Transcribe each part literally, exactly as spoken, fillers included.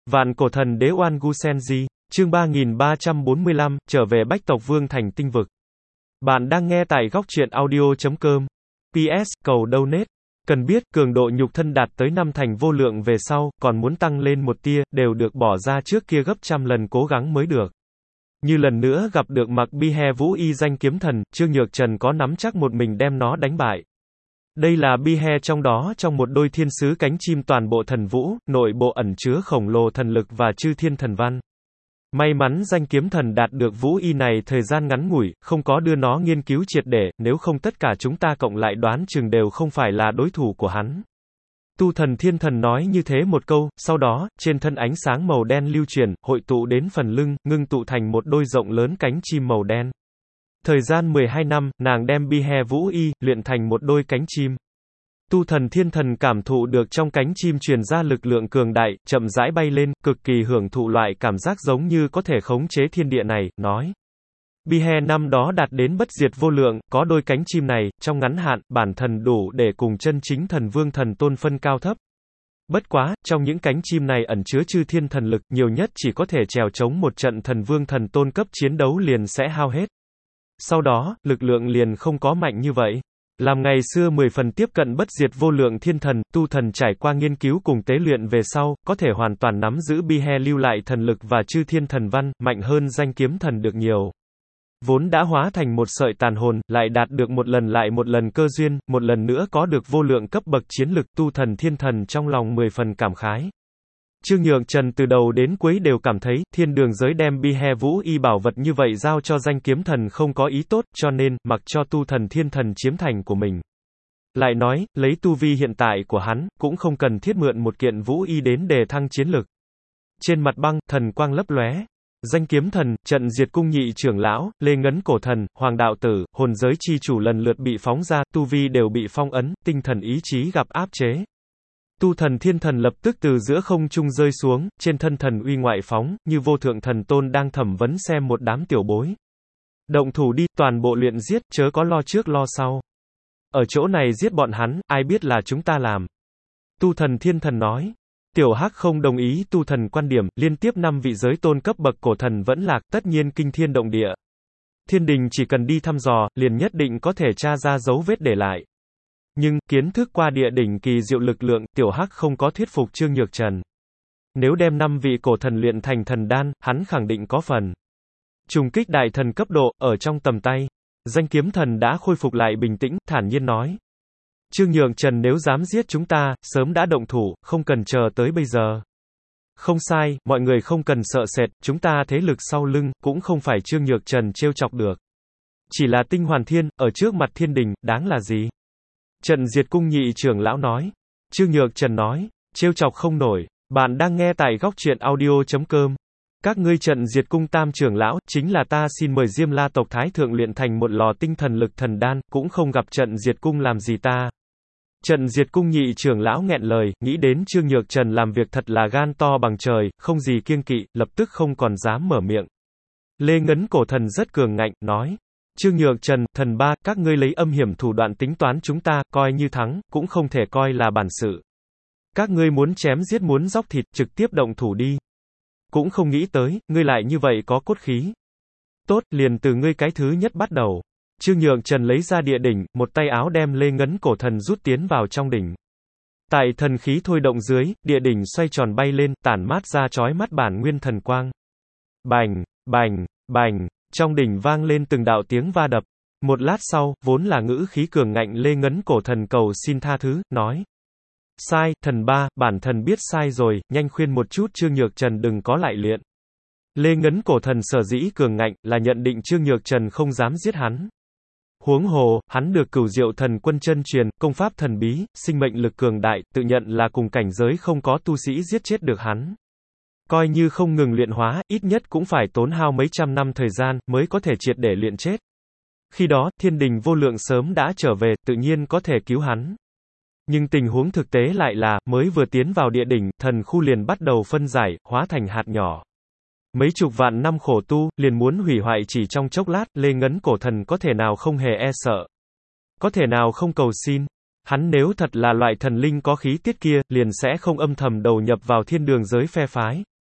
Vạn cổ thần đế Oan Gu Senji, chương ba nghìn ba trăm bốn mươi lăm, trở về Bách tộc Vương thành tinh vực. Bạn đang nghe tại góc truyện audio chấm com. pê ét, cầu donate. Cần biết, cường độ nhục thân đạt tới năm thành vô lượng về sau, còn muốn tăng lên một tia, đều được bỏ ra trước kia gấp trăm lần cố gắng mới được. Như lần nữa gặp được Mặc Bi-he Vũ Y danh kiếm thần, Trương Nhược Trần có nắm chắc một mình đem nó đánh bại. Đây là Bi-he trong đó trong một đôi thiên sứ cánh chim toàn bộ thần vũ, nội bộ ẩn chứa khổng lồ thần lực và chư thiên thần văn. May mắn danh kiếm thần đạt được Vũ Y này thời gian ngắn ngủi, không có đưa nó nghiên cứu triệt để, nếu không tất cả chúng ta cộng lại đoán chừng đều không phải là đối thủ của hắn. Tu thần thiên thần nói như thế một câu, sau đó, trên thân ánh sáng màu đen lưu chuyển, hội tụ đến phần lưng, ngưng tụ thành một đôi rộng lớn cánh chim màu đen. Thời gian mười hai năm, nàng đem Bi-he Vũ Y, luyện thành một đôi cánh chim. Tu thần thiên thần cảm thụ được trong cánh chim truyền ra lực lượng cường đại, chậm rãi bay lên, cực kỳ hưởng thụ loại cảm giác giống như có thể khống chế thiên địa này, nói. Bi-he năm đó đạt đến bất diệt vô lượng, có đôi cánh chim này, trong ngắn hạn, bản thần đủ để cùng chân chính thần vương thần tôn phân cao thấp. Bất quá, trong những cánh chim này ẩn chứa chư thiên thần lực, nhiều nhất chỉ có thể trèo chống một trận thần vương thần tôn cấp chiến đấu liền sẽ hao hết. Sau đó, lực lượng liền không có mạnh như vậy. Làm ngày xưa mười phần tiếp cận bất diệt vô lượng thiên thần, tu thần trải qua nghiên cứu cùng tế luyện về sau, có thể hoàn toàn nắm giữ Bi-he lưu lại thần lực và chư thiên thần văn, mạnh hơn danh kiếm thần được nhiều. Vốn đã hóa thành một sợi tàn hồn, lại đạt được một lần lại một lần cơ duyên, một lần nữa có được vô lượng cấp bậc chiến lực, tu thần thiên thần trong lòng mười phần cảm khái. Trương Nhược Trần từ đầu đến cuối đều cảm thấy, thiên đường giới đem Bi-he Vũ Y bảo vật như vậy giao cho danh kiếm thần không có ý tốt, cho nên, mặc cho tu thần thiên thần chiếm thành của mình. Lại nói, lấy tu vi hiện tại của hắn, cũng không cần thiết mượn một kiện Vũ Y đến đề thăng chiến lực. Trên mặt băng, thần quang lấp lóe. Danh kiếm thần, trận diệt cung nhị trưởng lão, Lê Ngấn cổ thần, Hoàng đạo tử, hồn giới chi chủ lần lượt bị phóng ra, tu vi đều bị phong ấn, tinh thần ý chí gặp áp chế. Tu thần thiên thần lập tức từ giữa không trung rơi xuống, trên thân thần uy ngoại phóng, như vô thượng thần tôn đang thẩm vấn xem một đám tiểu bối. Động thủ đi, toàn bộ luyện giết, chớ có lo trước lo sau. Ở chỗ này giết bọn hắn, ai biết là chúng ta làm. Tu thần thiên thần nói. Tiểu Hắc không đồng ý tu thần quan điểm, liên tiếp năm vị giới tôn cấp bậc cổ thần vẫn lạc, tất nhiên kinh thiên động địa. Thiên đình chỉ cần đi thăm dò, liền nhất định có thể tra ra dấu vết để lại. Nhưng, kiến thức qua địa đỉnh kỳ diệu lực lượng, Tiểu Hắc không có thuyết phục Trương Nhược Trần. Nếu đem năm vị cổ thần luyện thành thần đan, hắn khẳng định có phần. Trùng kích đại thần cấp độ, ở trong tầm tay. Danh kiếm thần đã khôi phục lại bình tĩnh, thản nhiên nói. Trương Nhược Trần nếu dám giết chúng ta, sớm đã động thủ, không cần chờ tới bây giờ. Không sai, mọi người không cần sợ sệt, chúng ta thế lực sau lưng, cũng không phải Trương Nhược Trần trêu chọc được. Chỉ là tinh hoàn thiên, ở trước mặt thiên đình, đáng là gì? Trận diệt cung nhị trưởng lão nói. Trương Nhược Trần nói, trêu chọc không nổi. Bạn đang nghe tại góc truyện audio chấm com. Các ngươi trận diệt cung tam trưởng lão, chính là ta xin mời Diêm La tộc Thái Thượng luyện thành một lò tinh thần lực thần đan, cũng không gặp trận diệt cung làm gì ta. Trận diệt cung nhị trưởng lão nghẹn lời, nghĩ đến Trương Nhược Trần làm việc thật là gan to bằng trời, không gì kiêng kỵ, lập tức không còn dám mở miệng. Lê Ngấn cổ thần rất cường ngạnh, nói. Trương Nhược Trần, thần ba, các ngươi lấy âm hiểm thủ đoạn tính toán chúng ta, coi như thắng, cũng không thể coi là bản sự. Các ngươi muốn chém giết muốn dóc thịt, trực tiếp động thủ đi. Cũng không nghĩ tới, ngươi lại như vậy có cốt khí. Tốt, liền từ ngươi cái thứ nhất bắt đầu. Trương Nhược Trần lấy ra địa đỉnh, một tay áo đem Lê Ngấn cổ thần rút tiến vào trong đỉnh. Tại thần khí thôi động dưới, địa đỉnh xoay tròn bay lên, tản mát ra chói mắt bản nguyên thần quang. Bành, bành, bành, trong đỉnh vang lên từng đạo tiếng va đập. Một lát sau, vốn là ngữ khí cường ngạnh Lê Ngấn cổ thần cầu xin tha thứ, nói. Sai, thần ba, bản thần biết sai rồi, nhanh khuyên một chút Trương Nhược Trần đừng có lại luyện. Lê Ngấn cổ thần sở dĩ cường ngạnh, là nhận định Trương Nhược Trần không dám giết hắn. Huống hồ, hắn được Cửu Diệu Thần Quân chân truyền, công pháp thần bí, sinh mệnh lực cường đại, tự nhận là cùng cảnh giới không có tu sĩ giết chết được hắn. Coi như không ngừng luyện hóa, ít nhất cũng phải tốn hao mấy trăm năm thời gian, mới có thể triệt để luyện chết. Khi đó, thiên đình vô lượng sớm đã trở về, tự nhiên có thể cứu hắn. Nhưng tình huống thực tế lại là, mới vừa tiến vào địa đỉnh, thần khu liền bắt đầu phân giải, hóa thành hạt nhỏ. Mấy chục vạn năm khổ tu, liền muốn hủy hoại chỉ trong chốc lát, Lê Ngấn cổ thần có thể nào không hề e sợ. Có thể nào không cầu xin. Hắn nếu thật là loại thần linh có khí tiết kia, liền sẽ không âm thầm đầu nhập vào thiên đường giới phe phái.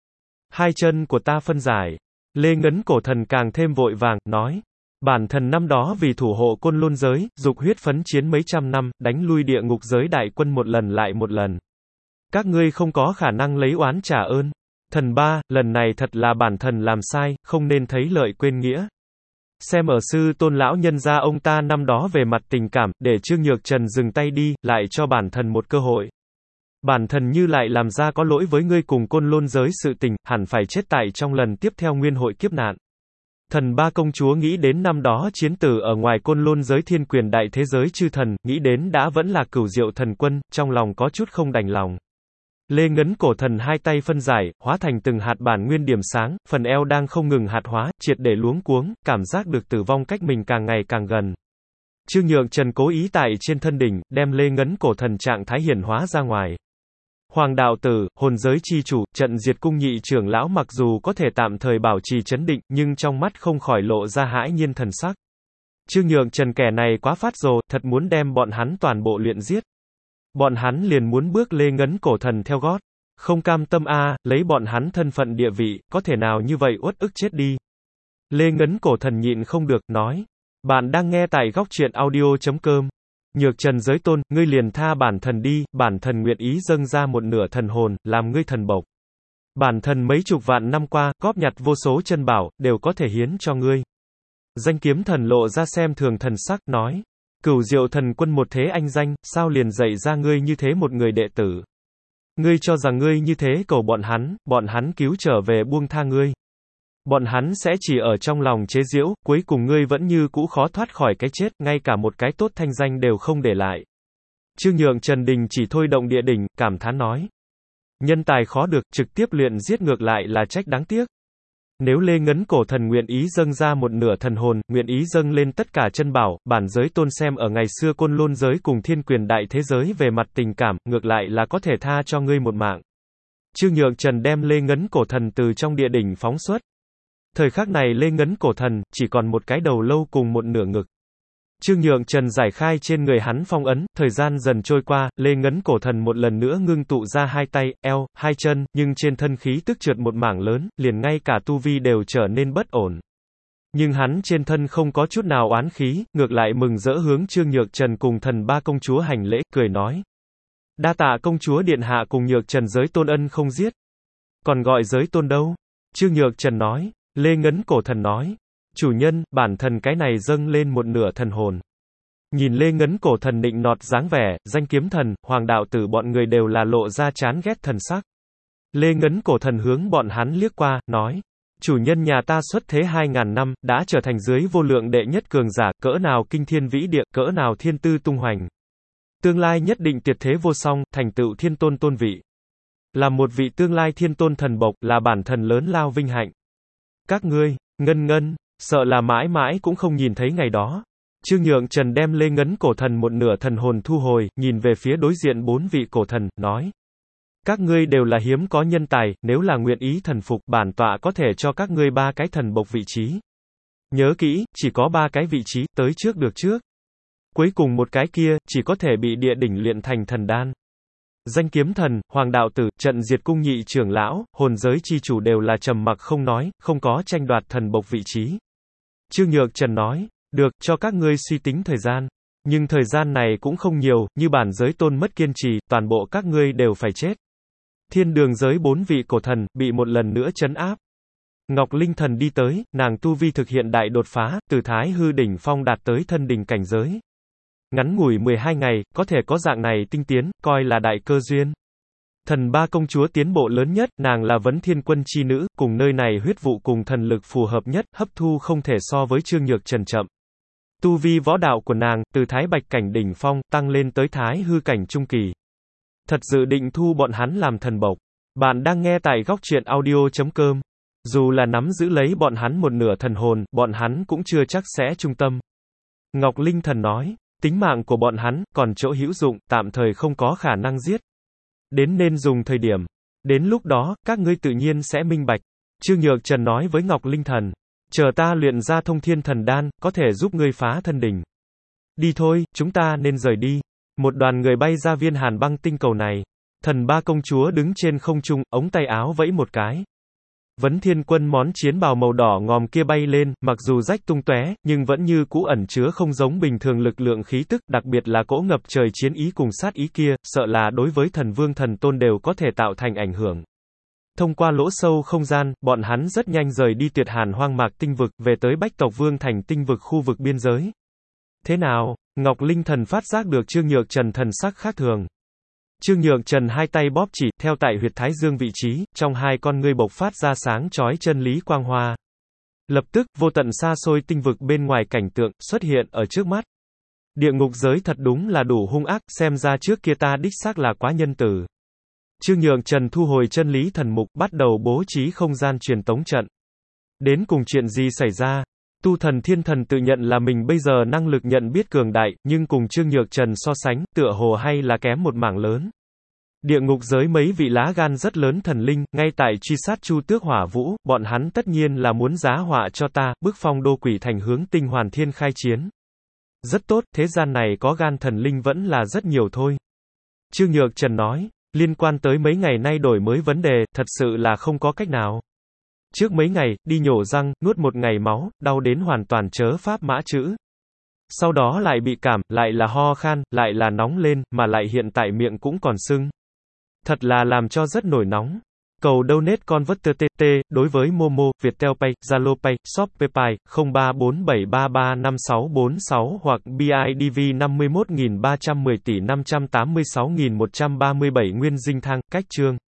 Hai chân của ta phân giải. Lê Ngấn Cổ Thần càng thêm vội vàng, nói. Bản thần năm đó vì thủ hộ Côn Lôn giới, dục huyết phấn chiến mấy trăm năm, đánh lui địa ngục giới đại quân một lần lại một lần. Các ngươi không có khả năng lấy oán trả ơn. Thần ba, lần này thật là bản thần làm sai, không nên thấy lợi quên nghĩa. Xem ở sư tôn lão nhân gia ông ta năm đó về mặt tình cảm, để Trương Nhược Trần dừng tay đi, lại cho bản thần một cơ hội. Bản thần như lại làm ra có lỗi với ngươi cùng Côn Lôn giới sự tình, hẳn phải chết tại trong lần tiếp theo nguyên hội kiếp nạn. Thần ba công chúa nghĩ đến năm đó chiến tử ở ngoài Côn Lôn giới thiên quyền đại thế giới chư thần, nghĩ đến đã vẫn là Cửu Diệu thần quân, trong lòng có chút không đành lòng. Lê Ngấn Cổ Thần hai tay phân giải, hóa thành từng hạt bản nguyên điểm sáng, phần eo đang không ngừng hạt hóa, triệt để luống cuống, cảm giác được tử vong cách mình càng ngày càng gần. Trương Nhược Trần cố ý tại trên thân đỉnh, đem Lê Ngấn Cổ Thần trạng thái hiển hóa ra ngoài. Hoàng đạo tử, hồn giới chi chủ, trận diệt cung nhị trưởng lão mặc dù có thể tạm thời bảo trì trấn định, nhưng trong mắt không khỏi lộ ra hãi nhiên thần sắc. Trương Nhược Trần kẻ này quá phát rồ, thật muốn đem bọn hắn toàn bộ luyện giết. Bọn hắn liền muốn bước Lê Ngấn Cổ Thần theo gót. Không cam tâm a, à, lấy bọn hắn thân phận địa vị, có thể nào như vậy uất ức chết đi. Lê Ngấn Cổ Thần nhịn không được, nói. Bạn đang nghe tại góc truyện audio chấm com. Nhược Trần giới tôn, ngươi liền tha bản thần đi, bản thần nguyện ý dâng ra một nửa thần hồn, làm ngươi thần bộc. Bản thần mấy chục vạn năm qua, góp nhặt vô số chân bảo, đều có thể hiến cho ngươi. Danh Kiếm Thần lộ ra xem thường thần sắc, nói. Cửu Diệu thần quân một thế anh danh, sao liền dạy ra ngươi như thế một người đệ tử. Ngươi cho rằng ngươi như thế cầu bọn hắn, bọn hắn cứu trở về buông tha ngươi. Bọn hắn sẽ chỉ ở trong lòng chế giễu, cuối cùng ngươi vẫn như cũ khó thoát khỏi cái chết, ngay cả một cái tốt thanh danh đều không để lại. Trương Nhượng Trần Đình chỉ thôi động địa đỉnh, cảm thán nói. Nhân tài khó được, trực tiếp luyện giết ngược lại là trách đáng tiếc. Nếu Lê Ngấn Cổ Thần nguyện ý dâng ra một nửa thần hồn, nguyện ý dâng lên tất cả chân bảo, bản giới tôn xem ở ngày xưa Côn Lôn giới cùng thiên quyền đại thế giới về mặt tình cảm, ngược lại là có thể tha cho ngươi một mạng. Trương Nhượng Trần đem Lê Ngấn Cổ Thần từ trong địa đỉnh phóng xuất. Thời khắc này Lê Ngấn Cổ Thần, chỉ còn một cái đầu lâu cùng một nửa ngực. Trương Nhượng Trần giải khai trên người hắn phong ấn, thời gian dần trôi qua, Lê Ngấn Cổ Thần một lần nữa ngưng tụ ra hai tay, eo, hai chân, nhưng trên thân khí tức trượt một mảng lớn, liền ngay cả tu vi đều trở nên bất ổn. Nhưng hắn trên thân không có chút nào oán khí, ngược lại mừng rỡ hướng Trương Nhược Trần cùng thần ba công chúa hành lễ, cười nói. Đa tạ công chúa điện hạ cùng Nhược Trần giới tôn ân không giết. Còn gọi giới tôn đâu? Trương Nhược Trần nói. Lê Ngấn Cổ Thần nói. Chủ nhân, bản thần cái này dâng lên một nửa thần hồn. Nhìn Lê Ngấn Cổ Thần nịnh nọt dáng vẻ, Danh Kiếm Thần, Hoàng đạo tử bọn người đều là lộ ra chán ghét thần sắc. Lê Ngấn Cổ Thần hướng bọn hắn liếc qua, nói. Chủ nhân nhà ta xuất thế hai ngàn năm, đã trở thành dưới vô lượng đệ nhất cường giả, cỡ nào kinh thiên vĩ địa, cỡ nào thiên tư tung hoành. Tương lai nhất định tuyệt thế vô song, thành tựu thiên tôn tôn vị. Là một vị tương lai thiên tôn thần bộc, là bản thần lớn lao vinh hạnh. Các ngươi, ngân ngân, sợ là mãi mãi cũng không nhìn thấy ngày đó. Trương Nhượng Trần đem Lê Ngấn Cổ Thần một nửa thần hồn thu hồi, nhìn về phía đối diện bốn vị cổ thần, nói. Các ngươi đều là hiếm có nhân tài, nếu là nguyện ý thần phục, bản tọa có thể cho các ngươi ba cái thần bộc vị trí. Nhớ kỹ, chỉ có ba cái vị trí, tới trước được trước. Cuối cùng một cái kia, chỉ có thể bị địa đỉnh luyện thành thần đan. Danh Kiếm Thần, Hoàng đạo tử, trận diệt cung nhị trưởng lão, hồn giới chi chủ đều là trầm mặc không nói, không có tranh đoạt thần bộc vị trí. Trương Nhược Trần nói, được, cho các ngươi suy tính thời gian. Nhưng thời gian này cũng không nhiều, như bản giới tôn mất kiên trì, toàn bộ các ngươi đều phải chết. Thiên đường giới bốn vị cổ thần, bị một lần nữa trấn áp. Ngọc Linh Thần đi tới, nàng tu vi thực hiện đại đột phá, từ thái hư đỉnh phong đạt tới thân đỉnh cảnh giới. Ngắn ngủi mười hai ngày, có thể có dạng này tinh tiến, coi là đại cơ duyên. Thần ba công chúa tiến bộ lớn nhất, nàng là vấn thiên quân chi nữ, cùng nơi này huyết vụ cùng thần lực phù hợp nhất, hấp thu không thể so với Trương Nhược Trần chậm. Tu vi võ đạo của nàng, từ thái bạch cảnh đỉnh phong, tăng lên tới thái hư cảnh trung kỳ. Thật dự định thu bọn hắn làm thần bộc. Bạn đang nghe tại góc truyện audio chấm com. Dù là nắm giữ lấy bọn hắn một nửa thần hồn, bọn hắn cũng chưa chắc sẽ trung tâm. Ngọc Linh Thần nói. Tính mạng của bọn hắn, còn chỗ hữu dụng, tạm thời không có khả năng giết. Đến nên dùng thời điểm. Đến lúc đó, các ngươi tự nhiên sẽ minh bạch. Trương Nhược Trần nói với Ngọc Linh Thần. Chờ ta luyện ra thông thiên thần đan, có thể giúp ngươi phá thân đỉnh. Đi thôi, chúng ta nên rời đi. Một đoàn người bay ra viên hàn băng tinh cầu này. Thần ba công chúa đứng trên không trung, ống tay áo vẫy một cái. Vấn Thiên Quân món chiến bào màu đỏ ngòm kia bay lên, mặc dù rách tung tóe, nhưng vẫn như cũ ẩn chứa không giống bình thường lực lượng khí tức, đặc biệt là cỗ ngập trời chiến ý cùng sát ý kia, sợ là đối với thần vương thần tôn đều có thể tạo thành ảnh hưởng. Thông qua lỗ sâu không gian, bọn hắn rất nhanh rời đi Tuyệt Hàn hoang mạc tinh vực, về tới Bách Tộc Vương thành tinh vực khu vực biên giới. Thế nào? Ngọc Linh Thần phát giác được Trương Nhược Trần thần sắc khác thường. Trương Nhược Trần hai tay bóp chỉ, theo tại huyệt thái dương vị trí, trong hai con ngươi bộc phát ra sáng chói chân lý quang hoa. Lập tức, vô tận xa xôi tinh vực bên ngoài cảnh tượng, xuất hiện ở trước mắt. Địa ngục giới thật đúng là đủ hung ác, xem ra trước kia ta đích xác là quá nhân tử. Trương Nhược Trần thu hồi chân lý thần mục, bắt đầu bố trí không gian truyền tống trận. Đến cùng chuyện gì xảy ra? Tu thần thiên thần tự nhận là mình bây giờ năng lực nhận biết cường đại, nhưng cùng Trương Nhược Trần so sánh, tựa hồ hay là kém một mảng lớn. Địa ngục giới mấy vị lá gan rất lớn thần linh, ngay tại truy sát Chu Tước Hỏa Vũ, bọn hắn tất nhiên là muốn giá họa cho ta, bức phong đô quỷ thành hướng tinh hoàn thiên khai chiến. Rất tốt, thế gian này có gan thần linh vẫn là rất nhiều thôi. Trương Nhược Trần nói, liên quan tới mấy ngày nay đổi mới vấn đề, thật sự là không có cách nào. Trước mấy ngày, đi nhổ răng, nuốt một ngày máu, đau đến hoàn toàn chớ pháp mã chữ. Sau đó lại bị cảm, lại là ho khan, lại là nóng lên, mà lại hiện tại miệng cũng còn sưng. Thật là làm cho rất nổi nóng. Cầu donate converter tê tê, đối với Momo, Viettel Pay, Zalo Pay, Shopee Pay, không ba bốn bảy ba ba năm sáu bốn sáu hoặc bê i đê vê năm mươi mốt nghìn ba trăm mười tỷ năm trăm tám mươi sáu nghìn một trăm ba mươi bảy Nguyên Dinh Thang, cách chương.